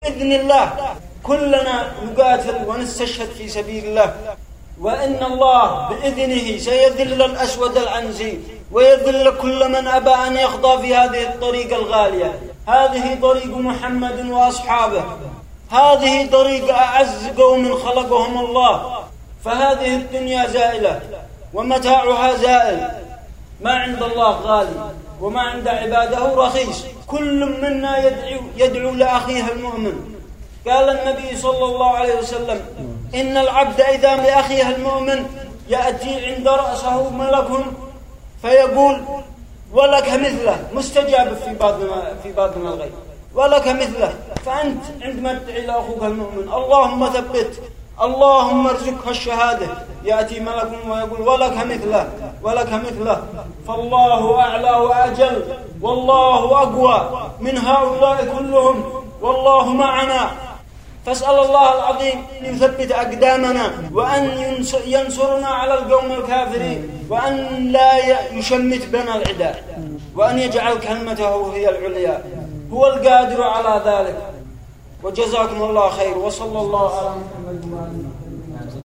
بإذن الله كلنا نقاتل ونستشهد في سبيل الله، وإن الله بإذنه سيذل الأسود العنزي ويذل كل من أبى أن يخضى في هذه الطريق الغالية. هذه طريق محمد وأصحابه، هذه طريق أعز قوم خلقهم الله. فهذه الدنيا زائلة ومتاعها زائل، ما عند الله غالي وما عند عباده رخيص. كل منا يدعو لأخيه المؤمن. قال النبي صلى الله عليه وسلم: إن العبد إذا لأخيه المؤمن يأتي عند رأسه ملك فيقول: ولك مثله، مستجاب في باطن الغيب، ولك مثله. فأنت عندما تدعي لأخوك المؤمن: اللهم ثبت، اللهم ارزقها الشهادة، يأتي ملك ويقول: ولك مثله، ولك مثله. فالله أعلى وأجل، والله أقوى من هؤلاء كلهم، والله معنا. فاسأل الله العظيم أن يثبت أقدامنا، وأن ينصرنا على القوم الكافرين، وأن لا يشمت بنا العداء، وأن يجعل كلمته هي العليا. هو القادر على ذلك. وجزاكم الله خير، وصلى الله على محمد وآله.